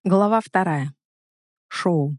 Глава 2. Шоу.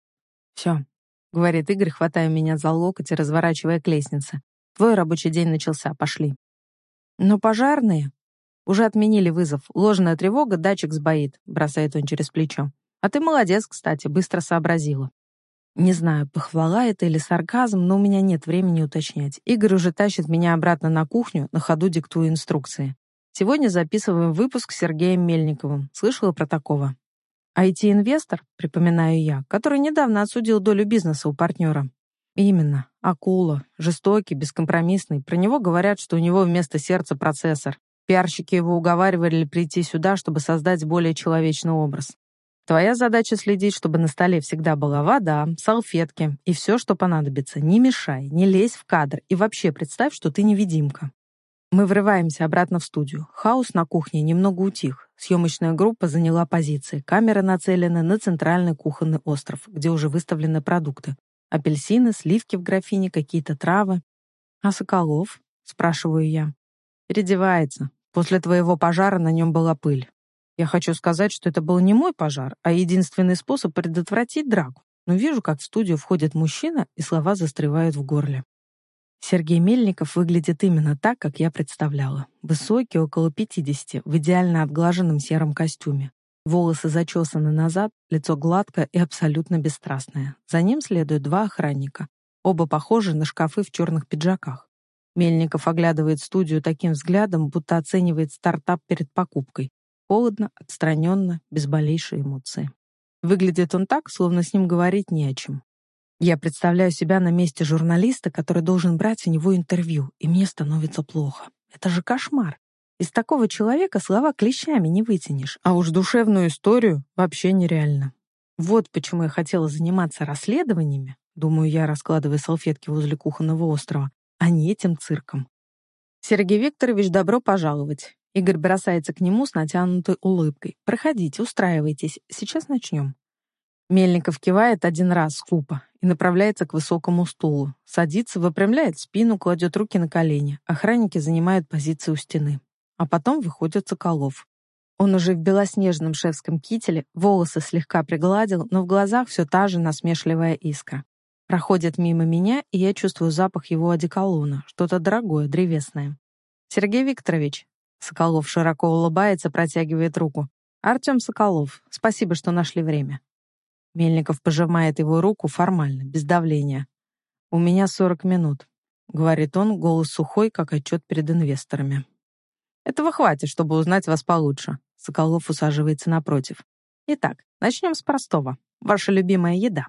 «Все», — говорит Игорь, хватая меня за локоть и разворачивая к лестнице. «Твой рабочий день начался, пошли». «Но пожарные...» «Уже отменили вызов. Ложная тревога, датчик сбоит», — бросает он через плечо. «А ты молодец, кстати, быстро сообразила». Не знаю, похвала это или сарказм, но у меня нет времени уточнять. Игорь уже тащит меня обратно на кухню, на ходу диктуя инструкции. Сегодня записываем выпуск с Сергеем Мельниковым. Слышала про такого? IT-инвестор, припоминаю я, который недавно отсудил долю бизнеса у партнера. Именно. Акула. Жестокий, бескомпромиссный. Про него говорят, что у него вместо сердца процессор. Пиарщики его уговаривали прийти сюда, чтобы создать более человечный образ. Твоя задача следить, чтобы на столе всегда была вода, салфетки и все, что понадобится. Не мешай, не лезь в кадр и вообще представь, что ты невидимка. Мы врываемся обратно в студию. Хаос на кухне немного утих. Съемочная группа заняла позиции. Камеры нацелены на центральный кухонный остров, где уже выставлены продукты. Апельсины, сливки в графине, какие-то травы. «А Соколов?» — спрашиваю я. «Переодевается. После твоего пожара на нем была пыль. Я хочу сказать, что это был не мой пожар, а единственный способ предотвратить драку. Но вижу, как в студию входит мужчина, и слова застревают в горле. Сергей Мельников выглядит именно так, как я представляла. Высокий, около 50, в идеально отглаженном сером костюме. Волосы зачесаны назад, лицо гладкое и абсолютно бесстрастное. За ним следуют два охранника. Оба похожи на шкафы в черных пиджаках. Мельников оглядывает студию таким взглядом, будто оценивает стартап перед покупкой. Холодно, отстраненно, без малейшей эмоции. Выглядит он так, словно с ним говорить не о чем. Я представляю себя на месте журналиста, который должен брать у него интервью, и мне становится плохо. Это же кошмар. Из такого человека слова клещами не вытянешь, а уж душевную историю вообще нереально. Вот почему я хотела заниматься расследованиями, думаю я, раскладывая салфетки возле кухонного острова, а не этим цирком. «Сергей Викторович, добро пожаловать». Игорь бросается к нему с натянутой улыбкой. «Проходите, устраивайтесь, сейчас начнем». Мельников кивает один раз скупо и направляется к высокому стулу. Садится, выпрямляет спину, кладет руки на колени. Охранники занимают позиции у стены. А потом выходит Соколов. Он уже в белоснежном шефском кителе, волосы слегка пригладил, но в глазах все та же насмешливая искра. Проходит мимо меня, и я чувствую запах его одеколона, что-то дорогое, древесное. «Сергей Викторович», Соколов широко улыбается, протягивает руку. «Артем Соколов, спасибо, что нашли время». Мельников пожимает его руку формально, без давления. «У меня 40 минут», — говорит он, голос сухой, как отчет перед инвесторами. «Этого хватит, чтобы узнать вас получше», — Соколов усаживается напротив. «Итак, начнем с простого. Ваша любимая еда».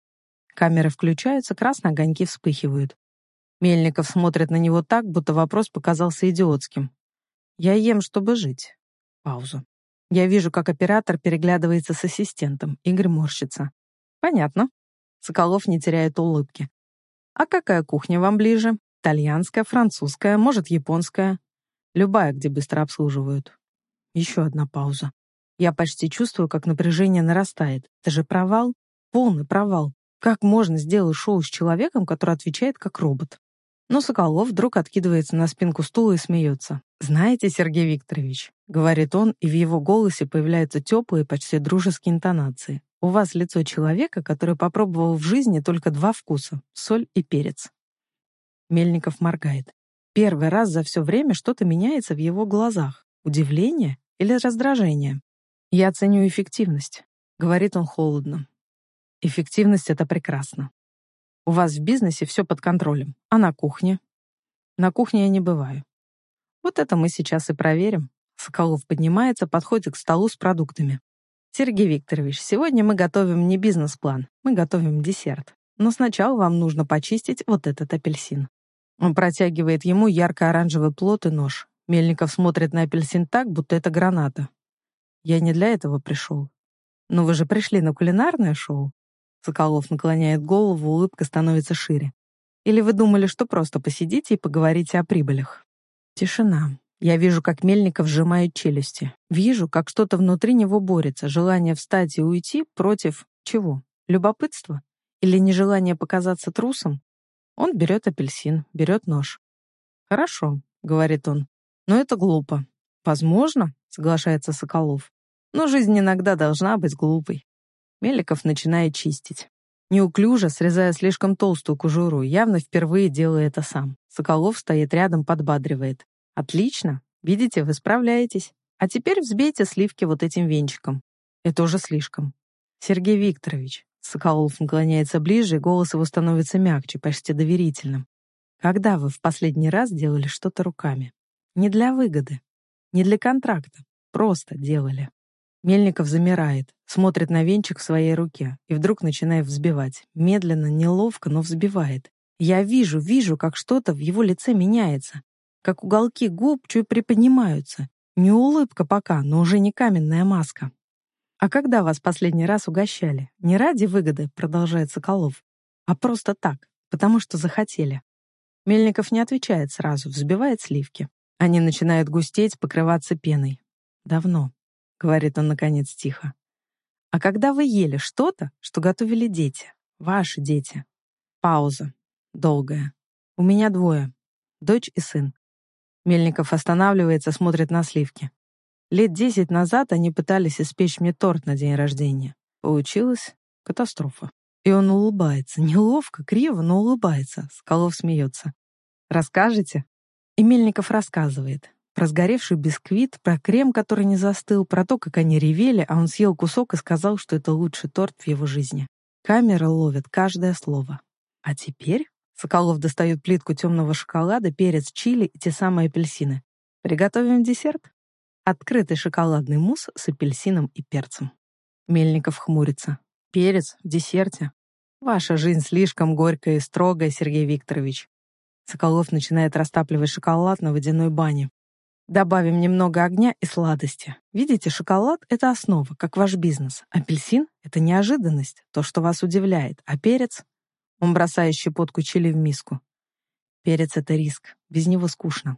Камеры включаются, красные огоньки вспыхивают. Мельников смотрит на него так, будто вопрос показался идиотским. «Я ем, чтобы жить». Пауза. Я вижу, как оператор переглядывается с ассистентом. Игорь морщится. «Понятно». Соколов не теряет улыбки. «А какая кухня вам ближе? Итальянская, французская, может, японская?» «Любая, где быстро обслуживают». Еще одна пауза. Я почти чувствую, как напряжение нарастает. Это же провал? Полный провал. Как можно сделать шоу с человеком, который отвечает как робот? Но Соколов вдруг откидывается на спинку стула и смеется. «Знаете, Сергей Викторович», — говорит он, и в его голосе появляются теплые, почти дружеские интонации. «У вас лицо человека, который попробовал в жизни только два вкуса — соль и перец». Мельников моргает. Первый раз за все время что-то меняется в его глазах. Удивление или раздражение? «Я ценю эффективность», — говорит он холодно. «Эффективность — это прекрасно. У вас в бизнесе все под контролем. А на кухне?» «На кухне я не бываю». «Вот это мы сейчас и проверим». Соколов поднимается, подходит к столу с продуктами. «Сергей Викторович, сегодня мы готовим не бизнес-план, мы готовим десерт. Но сначала вам нужно почистить вот этот апельсин». Он протягивает ему ярко-оранжевый плод и нож. Мельников смотрит на апельсин так, будто это граната. «Я не для этого пришел». «Но вы же пришли на кулинарное шоу?» Соколов наклоняет голову, улыбка становится шире. «Или вы думали, что просто посидите и поговорите о прибылях?» Тишина. Я вижу, как Мельников сжимает челюсти. Вижу, как что-то внутри него борется. Желание встать и уйти против чего? Любопытства? Или нежелание показаться трусом? Он берет апельсин, берет нож. «Хорошо», — говорит он, — «но это глупо». «Возможно», — соглашается Соколов. Но жизнь иногда должна быть глупой. Мельников начинает чистить. Неуклюже, срезая слишком толстую кожуру, явно впервые делая это сам. Соколов стоит рядом, подбадривает. «Отлично! Видите, вы справляетесь. А теперь взбейте сливки вот этим венчиком. Это уже слишком». «Сергей Викторович», Соколов наклоняется ближе, и голос его становится мягче, почти доверительным. «Когда вы в последний раз делали что-то руками? Не для выгоды, не для контракта, просто делали». Мельников замирает, смотрит на венчик в своей руке и вдруг начинает взбивать. Медленно, неловко, но взбивает. Я вижу, как что-то в его лице меняется, как уголки губ чуть приподнимаются. Не улыбка пока, но уже не каменная маска. «А когда вас последний раз угощали? Не ради выгоды», — продолжает Соколов, «а просто так, потому что захотели». Мельников не отвечает сразу, взбивает сливки. Они начинают густеть, покрываться пеной. «Давно», — говорит он наконец тихо. «А когда вы ели что-то, что готовили дети? Ваши дети?» Пауза. Долгая. «У меня двое. Дочь и сын». Мельников останавливается, смотрит на сливки. Лет 10 назад они пытались испечь мне торт на день рождения. Получилась катастрофа. И он улыбается. Неловко, криво, но улыбается. Соколов смеется. «Расскажете?» И Мельников рассказывает. Про сгоревший бисквит, про крем, который не застыл, про то, как они ревели, а он съел кусок и сказал, что это лучший торт в его жизни. Камера ловит каждое слово. А теперь Соколов достает плитку темного шоколада, перец, чили и те самые апельсины. Приготовим десерт? Открытый шоколадный мусс с апельсином и перцем. Мельников хмурится. Перец в десерте? Ваша жизнь слишком горькая и строгая, Сергей Викторович. Соколов начинает растапливать шоколад на водяной бане. Добавим немного огня и сладости. Видите, шоколад — это основа, как ваш бизнес. Апельсин — это неожиданность, то, что вас удивляет. А перец? Он бросает щепотку чили в миску. Перец — это риск. Без него скучно.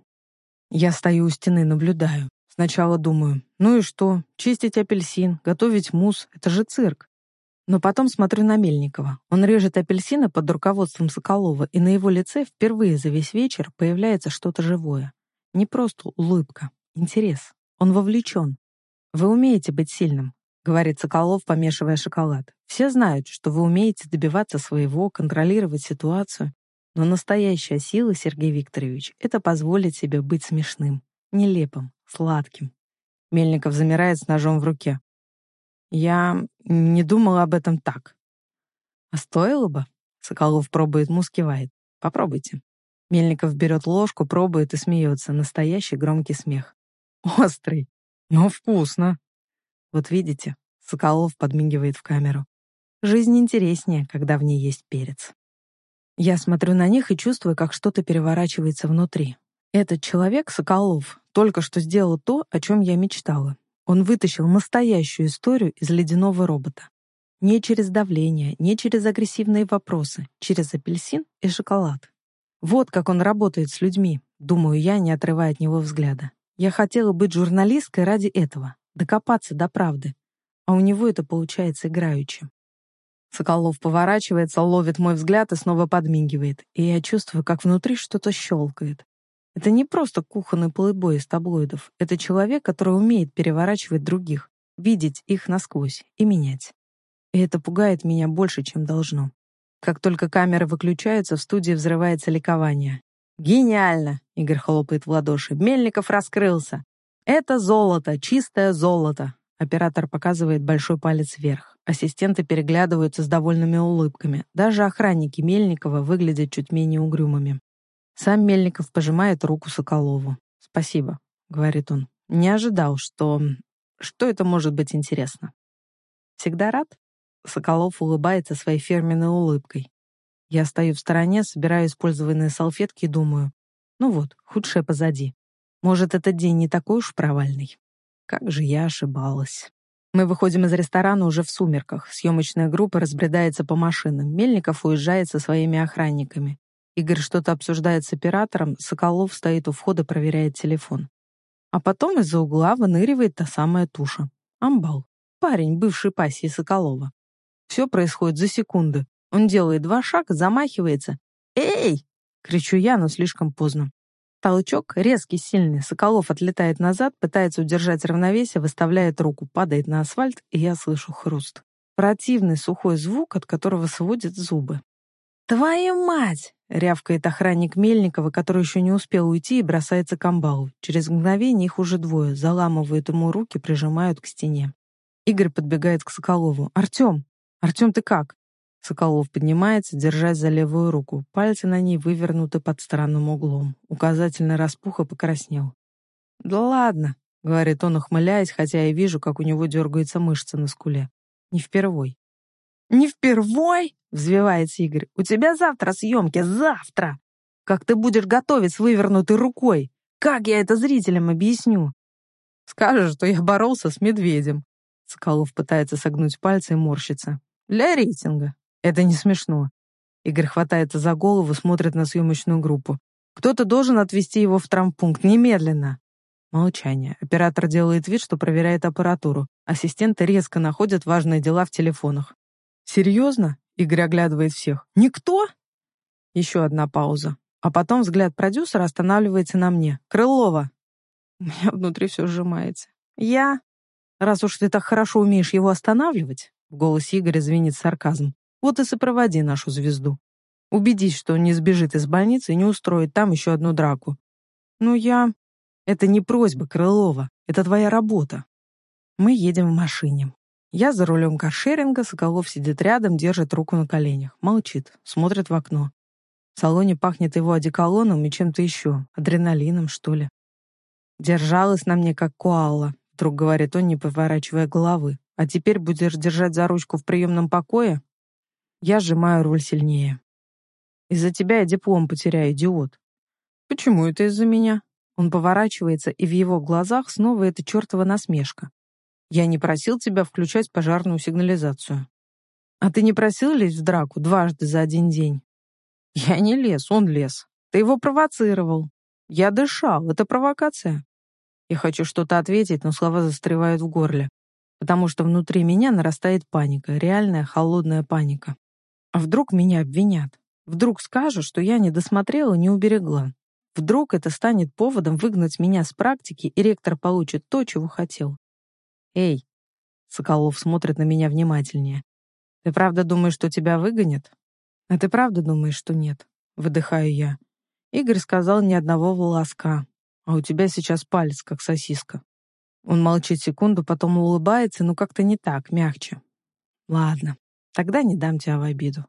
Я стою у стены, наблюдаю. Сначала думаю, ну и что? Чистить апельсин, готовить мусс — это же цирк. Но потом смотрю на Мельникова. Он режет апельсины под руководством Соколова, и на его лице впервые за весь вечер появляется что-то живое. Не просто улыбка, интерес. Он вовлечен. «Вы умеете быть сильным», — говорит Соколов, помешивая шоколад. «Все знают, что вы умеете добиваться своего, контролировать ситуацию. Но настоящая сила, Сергей Викторович, это позволить себе быть смешным, нелепым, сладким». Мельников замирает с ножом в руке. «Я не думала об этом так». «А стоило бы?» Соколов пробует мусс, кивает. «Попробуйте». Мельников берет ложку, пробует и смеется. Настоящий громкий смех. «Острый, но вкусно». «Вот видите?» Соколов подмигивает в камеру. «Жизнь интереснее, когда в ней есть перец». Я смотрю на них и чувствую, как что-то переворачивается внутри. Этот человек, Соколов, только что сделал то, о чем я мечтала. Он вытащил настоящую историю из ледяного робота. Не через давление, не через агрессивные вопросы, через апельсин и шоколад. Вот как он работает с людьми, думаю я, не отрывая от него взгляда. Я хотела быть журналисткой ради этого, докопаться до правды. А у него это получается играючи. Соколов поворачивается, ловит мой взгляд и снова подмигивает. И я чувствую, как внутри что-то щелкает. Это не просто кухонный плейбой из таблоидов. Это человек, который умеет переворачивать других, видеть их насквозь и менять. И это пугает меня больше, чем должно. Как только камеры выключаются, в студии взрывается ликование. «Гениально!» — Игорь хлопает в ладоши. «Мельников раскрылся! Это золото, чистое золото!» Оператор показывает большой палец вверх. Ассистенты переглядываются с довольными улыбками. Даже охранники Мельникова выглядят чуть менее угрюмыми. Сам Мельников пожимает руку Соколову. «Спасибо», — говорит он. «Не ожидал, что это может быть интересно». «Всегда рад?» Соколов улыбается своей фирменной улыбкой. Я стою в стороне, собираю использованные салфетки и думаю, ну вот, худшее позади. Может, этот день не такой уж провальный. Как же я ошибалась. Мы выходим из ресторана уже в сумерках. Съемочная группа разбредается по машинам. Мельников уезжает со своими охранниками. Игорь что-то обсуждает с оператором, Соколов стоит у входа, проверяет телефон. А потом из-за угла выныривает та самая туша. Амбал. Парень, бывший пассии Соколова. Все происходит за секунды. Он делает 2 шага, замахивается. «Эй!» — кричу я, но слишком поздно. Толчок, резкий, сильный. Соколов отлетает назад, пытается удержать равновесие, выставляет руку, падает на асфальт, и я слышу хруст. Противный сухой звук, от которого сводят зубы. «Твою мать!» — рявкает охранник Мельникова, который еще не успел уйти, и бросается к амбалу. Через мгновение их уже двое, заламывают ему руки, прижимают к стене. Игорь подбегает к Соколову. «Артем! Артем, ты как?» Соколов поднимается, держась за левую руку. Пальцы на ней вывернуты под странным углом. Указательный распух и покраснел. «Да ладно», — говорит он, ухмыляясь, хотя я вижу, как у него дергается мышца на скуле. «Не впервой». «Не впервой?» — взвивается Игорь. «У тебя завтра съемки, завтра! Как ты будешь готовить с вывернутой рукой? Как я это зрителям объясню?» «Скажешь, что я боролся с медведем». Соколов пытается согнуть пальцы и морщится. «Для рейтинга. Это не смешно». Игорь хватается за голову, смотрит на съемочную группу. «Кто-то должен отвезти его в травмпункт. Немедленно!» Молчание. Оператор делает вид, что проверяет аппаратуру. Ассистенты резко находят важные дела в телефонах. «Серьезно?» — Игорь оглядывает всех. «Никто?» Еще одна пауза. А потом взгляд продюсера останавливается на мне. «Крылова!» У меня внутри все сжимается. «Я? Раз уж ты так хорошо умеешь его останавливать», в голосе Игоря звенит сарказм, «вот и сопроводи нашу звезду. Убедись, что он не сбежит из больницы и не устроит там еще одну драку». «Ну я...» «Это не просьба, Крылова. Это твоя работа». Мы едем в машине. Я за рулем каршеринга, Соколов сидит рядом, держит руку на коленях. Молчит, смотрит в окно. В салоне пахнет его одеколоном и чем-то еще. Адреналином, что ли. «Держалась на мне, как коала», — вдруг говорит он, не поворачивая головы. «А теперь будешь держать за ручку в приемном покое?» Я сжимаю руль сильнее. «Из-за тебя я диплом потеряю, идиот». «Почему это из-за меня?» Он поворачивается, и в его глазах снова эта чертова насмешка. «Я не просил тебя включать пожарную сигнализацию». «А ты не просил лезть в драку дважды за один день?» «Я не лез, он лез. Ты его провоцировал». «Я дышал, это провокация». Я хочу что-то ответить, но слова застревают в горле, потому что внутри меня нарастает паника, реальная холодная паника. А вдруг меня обвинят? Вдруг скажут, что я не досмотрела, не уберегла? Вдруг это станет поводом выгнать меня с практики, и ректор получит то, чего хотел? «Эй!» — Соколов смотрит на меня внимательнее. «Ты правда думаешь, что тебя выгонят?» «А ты правда думаешь, что нет?» — выдыхаю я. Игорь сказал ни одного волоска. А у тебя сейчас палец, как сосиска. Он молчит секунду, потом улыбается, но как-то не так, мягче. Ладно, тогда не дам тебя в обиду.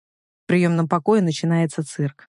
В приемном покое начинается цирк.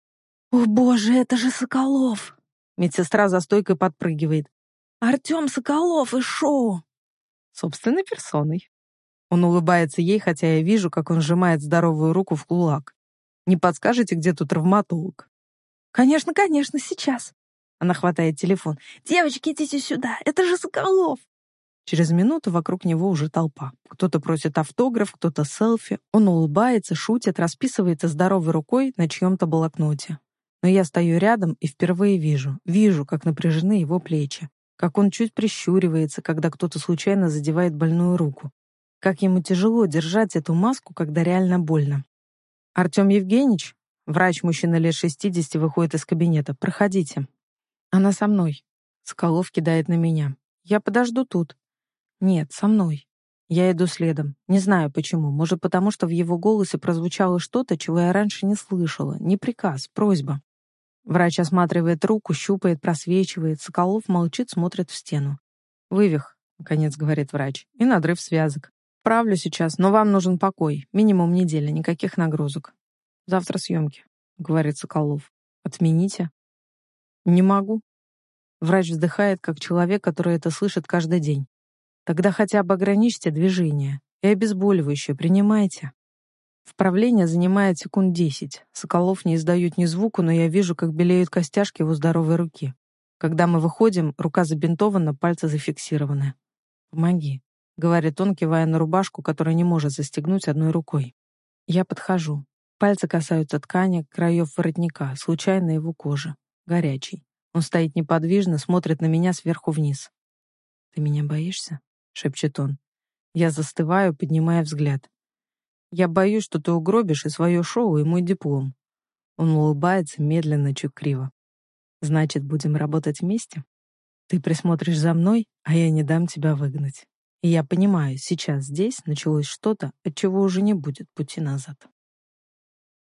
«О боже, это же Соколов!» Медсестра за стойкой подпрыгивает. «Артем Соколов из шоу!» Собственной персоной. Он улыбается ей, хотя я вижу, как он сжимает здоровую руку в кулак. «Не подскажете, где тут травматолог?» «Конечно, конечно, сейчас!» Она хватает телефон. «Девочки, идите сюда! Это же Соколов!» Через минуту вокруг него уже толпа. Кто-то просит автограф, кто-то селфи. Он улыбается, шутит, расписывается здоровой рукой на чьем-то блокноте. Но я стою рядом и впервые вижу, как напряжены его плечи, как он чуть прищуривается, когда кто-то случайно задевает больную руку, как ему тяжело держать эту маску, когда реально больно. «Артем Евгеньевич?» Врач-мужчина лет 60 выходит из кабинета. «Проходите». «Она со мной». Соколов кидает на меня. «Я подожду тут». «Нет, со мной». Я иду следом. Не знаю почему. Может, потому что в его голосе прозвучало что-то, чего я раньше не слышала. Не приказ, просьба. Врач осматривает руку, щупает, просвечивает. Соколов молчит, смотрит в стену. «Вывих», — наконец говорит врач, — «и надрыв связок. Правлю сейчас, но вам нужен покой. Минимум неделя, никаких нагрузок». «Завтра съемки», — говорит Соколов. «Отмените». «Не могу». Врач вздыхает, как человек, который это слышит каждый день. «Тогда хотя бы ограничьте движение. И обезболивающее принимайте». Вправление занимает секунд 10. Соколов не издает ни звука, но я вижу, как белеют костяшки его здоровой руки. Когда мы выходим, рука забинтована, пальцы зафиксированы. «Помоги», — говорит он, кивая на рубашку, которую не может застегнуть одной рукой. Я подхожу. Пальцы касаются ткани, краев воротника, случайно его кожи. Горячий. Он стоит неподвижно, смотрит на меня сверху вниз. «Ты меня боишься?» — шепчет он. Я застываю, поднимая взгляд. «Я боюсь, что ты угробишь и свое шоу, и мой диплом». Он улыбается медленно, чуть криво. Значит, будем работать вместе? Ты присмотришь за мной, а я не дам тебя выгнать. И я понимаю, сейчас здесь началось что-то, от чего уже не будет пути назад.